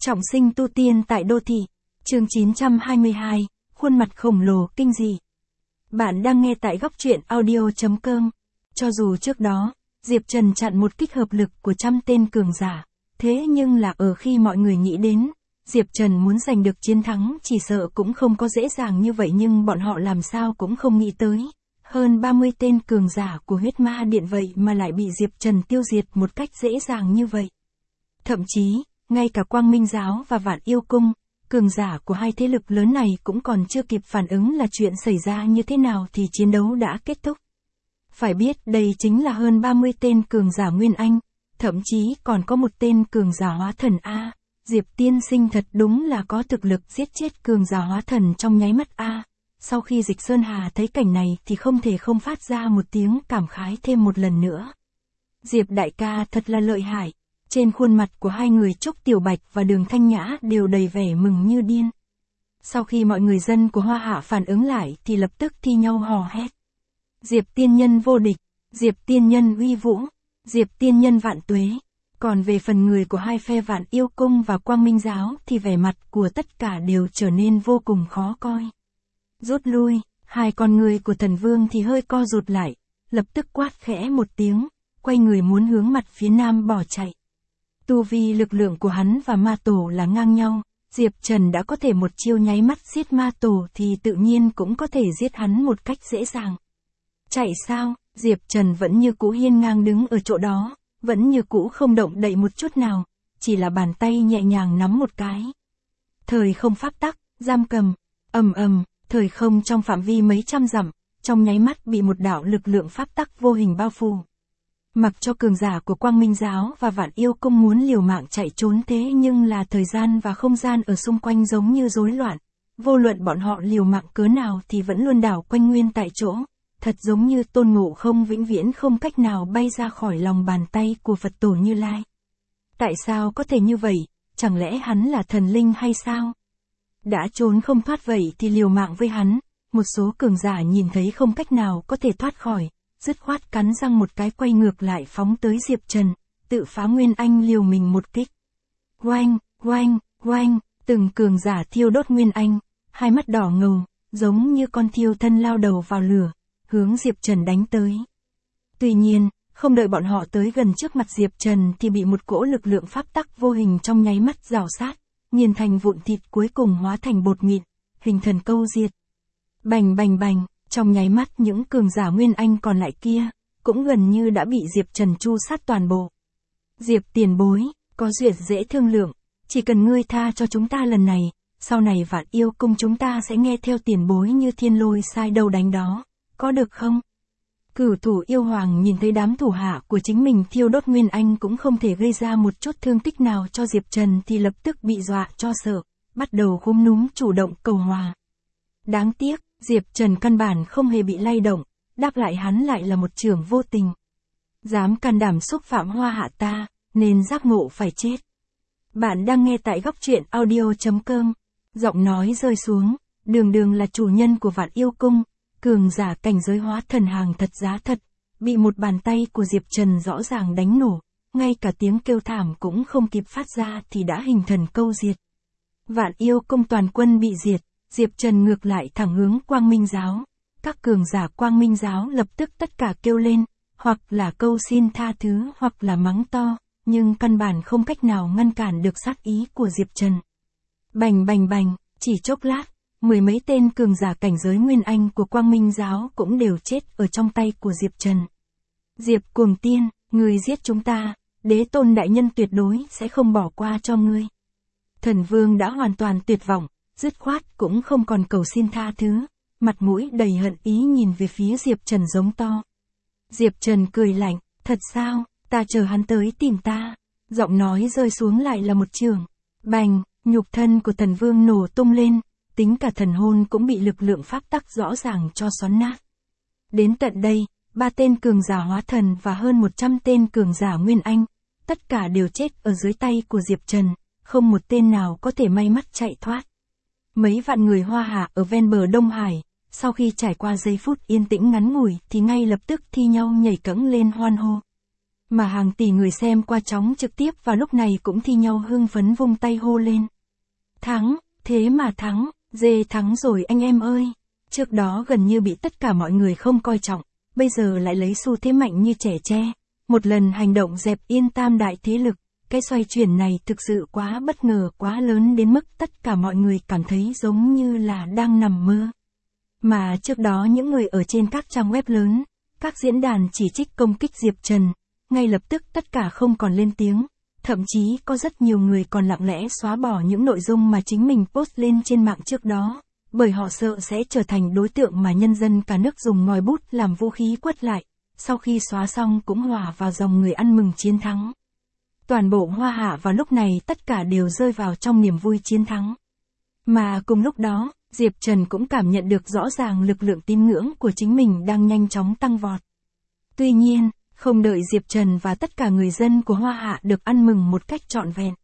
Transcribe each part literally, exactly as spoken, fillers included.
Trọng sinh tu tiên tại đô thị. Chương chín trăm hai mươi hai, khuôn mặt khổng lồ kinh dị. Bạn đang nghe tại góc truyện audio chấm com. Cho dù trước đó, Diệp Trần chặn một kích hợp lực của trăm tên cường giả, thế nhưng là ở khi mọi người nghĩ đến, Diệp Trần muốn giành được chiến thắng chỉ sợ cũng không có dễ dàng như vậy, nhưng bọn họ làm sao cũng không nghĩ tới. Hơn ba mươi tên cường giả của huyết ma điện vậy mà lại bị Diệp Trần tiêu diệt một cách dễ dàng như vậy. Thậm chí, ngay cả Quang Minh Giáo và Vạn Yêu Cung, cường giả của hai thế lực lớn này cũng còn chưa kịp phản ứng là chuyện xảy ra như thế nào thì chiến đấu đã kết thúc. Phải biết đây chính là hơn ba mươi tên cường giả Nguyên Anh, thậm chí còn có một tên cường giả hóa thần A. Diệp tiên sinh thật đúng là có thực lực giết chết cường giả hóa thần trong nháy mắt A. Sau khi Dịch Sơn Hà thấy cảnh này thì không thể không phát ra một tiếng cảm khái thêm một lần nữa. Diệp đại ca thật là lợi hại. Trên khuôn mặt của hai người Trúc Tiểu Bạch và Đường Thanh Nhã đều đầy vẻ mừng như điên. Sau khi mọi người dân của Hoa Hạ phản ứng lại thì lập tức thi nhau hò hét. Diệp tiên nhân vô địch, Diệp tiên nhân uy vũ, Diệp tiên nhân vạn tuế. Còn về phần người của hai phe Vạn Yêu Cung và Quang Minh Giáo thì vẻ mặt của tất cả đều trở nên vô cùng khó coi. Rút lui, hai con người của Thần Vương thì hơi co rụt lại, lập tức quát khẽ một tiếng, quay người muốn hướng mặt phía nam bỏ chạy. Tu vi lực lượng của hắn và ma tổ là ngang nhau, Diệp Trần đã có thể một chiêu nháy mắt giết ma tổ thì tự nhiên cũng có thể giết hắn một cách dễ dàng. Chạy sao? Diệp Trần vẫn như cũ hiên ngang đứng ở chỗ đó, vẫn như cũ không động đậy một chút nào, chỉ là bàn tay nhẹ nhàng nắm một cái. Thời không pháp tắc, giam cầm, ầm ầm, thời không trong phạm vi mấy trăm dặm, trong nháy mắt bị một đạo lực lượng pháp tắc vô hình bao phủ. Mặc cho cường giả của Quang Minh Giáo và Vạn Yêu Cung muốn liều mạng chạy trốn thế nhưng là thời gian và không gian ở xung quanh giống như rối loạn. Vô luận bọn họ liều mạng cớ nào thì vẫn luôn đảo quanh nguyên tại chỗ. Thật giống như Tôn Ngộ Không vĩnh viễn không cách nào bay ra khỏi lòng bàn tay của Phật Tổ Như Lai. Tại sao có thể như vậy? Chẳng lẽ hắn là thần linh hay sao? Đã trốn không thoát vậy thì liều mạng với hắn. Một số cường giả nhìn thấy không cách nào có thể thoát khỏi, dứt khoát cắn răng một cái quay ngược lại phóng tới Diệp Trần, tự phá Nguyên Anh liều mình một kích. Oanh, oanh, oanh, từng cường giả thiêu đốt Nguyên Anh, hai mắt đỏ ngầu, giống như con thiêu thân lao đầu vào lửa, hướng Diệp Trần đánh tới. Tuy nhiên, không đợi bọn họ tới gần trước mặt Diệp Trần thì bị một cỗ lực lượng pháp tắc vô hình trong nháy mắt rào sát, nghiền thành vụn thịt cuối cùng hóa thành bột mịn, hình thần câu diệt. Bành bành bành. Trong nháy mắt những cường giả Nguyên Anh còn lại kia, cũng gần như đã bị Diệp Trần chu sát toàn bộ. Diệp tiền bối, có duyệt dễ thương lượng, chỉ cần ngươi tha cho chúng ta lần này, sau này Vạn Yêu Cung chúng ta sẽ nghe theo tiền bối như thiên lôi sai đâu đánh đó, có được không? Cửu thủ yêu hoàng nhìn thấy đám thủ hạ của chính mình thiêu đốt Nguyên Anh cũng không thể gây ra một chút thương tích nào cho Diệp Trần thì lập tức bị dọa cho sợ, bắt đầu khúm núm chủ động cầu hòa. Đáng tiếc, Diệp Trần căn bản không hề bị lay động, đáp lại hắn lại là một chưởng vô tình. Dám can đảm xúc phạm Hoa Hạ ta, nên giác ngộ phải chết. Bạn đang nghe tại góc truyện audio chấm com. Giọng nói rơi xuống, đường đường là chủ nhân của Vạn Yêu Cung, cường giả cảnh giới hóa thần hàng thật giá thật, bị một bàn tay của Diệp Trần rõ ràng đánh nổ, ngay cả tiếng kêu thảm cũng không kịp phát ra thì đã hình thần câu diệt. Vạn Yêu Cung toàn quân bị diệt. Diệp Trần ngược lại thẳng hướng Quang Minh Giáo, các cường giả Quang Minh Giáo lập tức tất cả kêu lên, hoặc là câu xin tha thứ hoặc là mắng to, nhưng căn bản không cách nào ngăn cản được sát ý của Diệp Trần. Bành bành bành, chỉ chốc lát, mười mấy tên cường giả cảnh giới Nguyên Anh của Quang Minh Giáo cũng đều chết ở trong tay của Diệp Trần. Diệp cuồng tiên, ngươi giết chúng ta, Đế Tôn đại nhân tuyệt đối sẽ không bỏ qua cho ngươi. Thần Vương đã hoàn toàn tuyệt vọng. Dứt khoát cũng không còn cầu xin tha thứ, mặt mũi đầy hận ý nhìn về phía Diệp Trần giống to. Diệp Trần cười lạnh, thật sao, ta chờ hắn tới tìm ta. Giọng nói rơi xuống lại là một chưởng. Bành, nhục thân của Thần Vương nổ tung lên, tính cả thần hồn cũng bị lực lượng pháp tắc rõ ràng cho xoắn nát. Đến tận đây, ba tên cường giả hóa thần và hơn một trăm tên cường giả Nguyên Anh, tất cả đều chết ở dưới tay của Diệp Trần, không một tên nào có thể may mắn chạy thoát. Mấy vạn người Hoa Hạ ở ven bờ Đông Hải, sau khi trải qua giây phút yên tĩnh ngắn ngủi thì ngay lập tức thi nhau nhảy cẫng lên hoan hô. Mà hàng tỷ người xem qua chóng trực tiếp vào lúc này cũng thi nhau hưng phấn vung tay hô lên. Thắng, thế mà thắng, dê thắng rồi anh em ơi. Trước đó gần như bị tất cả mọi người không coi trọng, bây giờ lại lấy xu thế mạnh như trẻ tre. Một lần hành động dẹp yên tam đại thế lực, cái xoay chuyển này thực sự quá bất ngờ, quá lớn đến mức tất cả mọi người cảm thấy giống như là đang nằm mơ. Mà trước đó những người ở trên các trang web lớn, các diễn đàn chỉ trích công kích Diệp Trần, ngay lập tức tất cả không còn lên tiếng, thậm chí có rất nhiều người còn lặng lẽ xóa bỏ những nội dung mà chính mình post lên trên mạng trước đó, bởi họ sợ sẽ trở thành đối tượng mà nhân dân cả nước dùng ngòi bút làm vũ khí quất lại, sau khi xóa xong cũng hòa vào dòng người ăn mừng chiến thắng. Toàn bộ Hoa Hạ vào lúc này tất cả đều rơi vào trong niềm vui chiến thắng. Mà cùng lúc đó, Diệp Trần cũng cảm nhận được rõ ràng lực lượng tín ngưỡng của chính mình đang nhanh chóng tăng vọt. Tuy nhiên, không đợi Diệp Trần và tất cả người dân của Hoa Hạ được ăn mừng một cách trọn vẹn.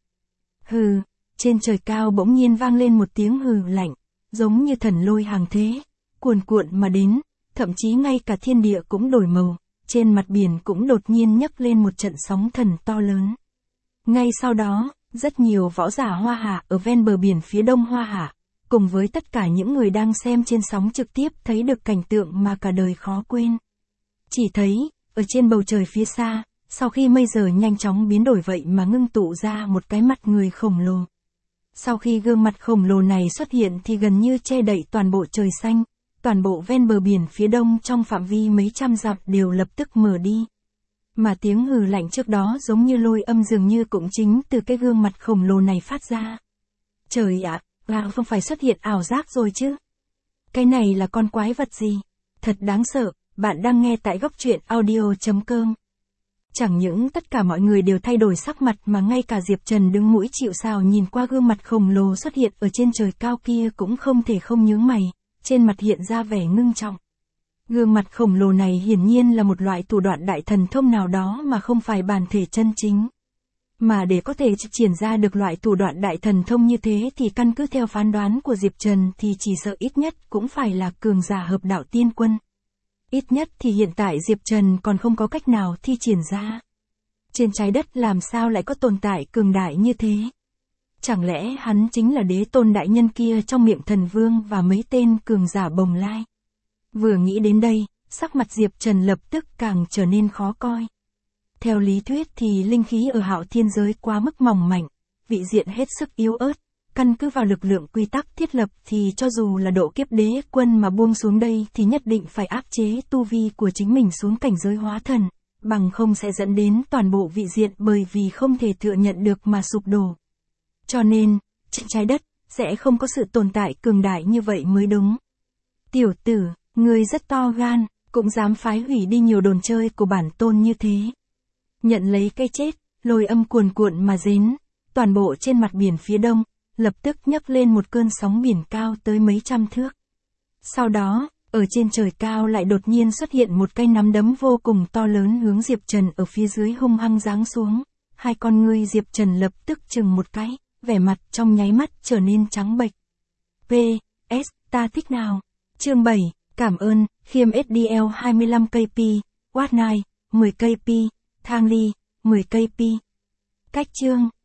Hừ, trên trời cao bỗng nhiên vang lên một tiếng hừ lạnh, giống như thần lôi hàng thế, cuồn cuộn mà đến, thậm chí ngay cả thiên địa cũng đổi màu, trên mặt biển cũng đột nhiên nhấc lên một trận sóng thần to lớn. Ngay sau đó, rất nhiều võ giả Hoa Hạ ở ven bờ biển phía đông Hoa Hạ, cùng với tất cả những người đang xem trên sóng trực tiếp thấy được cảnh tượng mà cả đời khó quên. Chỉ thấy, ở trên bầu trời phía xa, sau khi mây giờ nhanh chóng biến đổi vậy mà ngưng tụ ra một cái mặt người khổng lồ. Sau khi gương mặt khổng lồ này xuất hiện thì gần như che đậy toàn bộ trời xanh, toàn bộ ven bờ biển phía đông trong phạm vi mấy trăm dặm đều lập tức mở đi. Mà tiếng hừ lạnh trước đó giống như lôi âm dường như cũng chính từ cái gương mặt khổng lồ này phát ra. Trời ạ, là không phải xuất hiện ảo giác rồi chứ? Cái này là con quái vật gì? Thật đáng sợ, bạn đang nghe tại góc truyện audio chấm com. Chẳng những tất cả mọi người đều thay đổi sắc mặt mà ngay cả Diệp Trần đứng mũi chịu sào nhìn qua gương mặt khổng lồ xuất hiện ở trên trời cao kia cũng không thể không nhướng mày, trên mặt hiện ra vẻ ngưng trọng. Gương mặt khổng lồ này hiển nhiên là một loại thủ đoạn đại thần thông nào đó mà không phải bản thể chân chính. Mà để có thể triển ra được loại thủ đoạn đại thần thông như thế thì căn cứ theo phán đoán của Diệp Trần thì chỉ sợ ít nhất cũng phải là cường giả hợp đạo tiên quân. Ít nhất thì hiện tại Diệp Trần còn không có cách nào thi triển ra. Trên trái đất làm sao lại có tồn tại cường đại như thế? Chẳng lẽ hắn chính là đế tôn đại nhân kia trong miệng thần vương và mấy tên cường giả bồng lai? Vừa nghĩ đến đây, sắc mặt Diệp Trần lập tức càng trở nên khó coi. Theo lý thuyết thì linh khí ở Hạo Thiên giới quá mức mỏng mảnh, vị diện hết sức yếu ớt, căn cứ vào lực lượng quy tắc thiết lập thì cho dù là độ kiếp đế quân mà buông xuống đây thì nhất định phải áp chế tu vi của chính mình xuống cảnh giới hóa thần, bằng không sẽ dẫn đến toàn bộ vị diện bởi vì không thể thừa nhận được mà sụp đổ. Cho nên, trên trái đất, sẽ không có sự tồn tại cường đại như vậy mới đúng. Tiểu tử, ngươi rất to gan, cũng dám phái hủy đi nhiều đồn chơi của bản tôn như thế. Nhận lấy cái chết, lôi âm cuồn cuộn mà đến, toàn bộ trên mặt biển phía đông, lập tức nhấc lên một cơn sóng biển cao tới mấy trăm thước. Sau đó, ở trên trời cao lại đột nhiên xuất hiện một cây nắm đấm vô cùng to lớn hướng Diệp Trần ở phía dưới hung hăng giáng xuống. Hai con ngươi Diệp Trần lập tức chừng một cái, vẻ mặt trong nháy mắt trở nên trắng bệch. P S ta thích nào? Chương bảy, cảm ơn, khiêm ét đê lờ hai mươi lăm cây pi, Watt nine, mười cây pi, Thang Ly, mười cây pi. Cách chương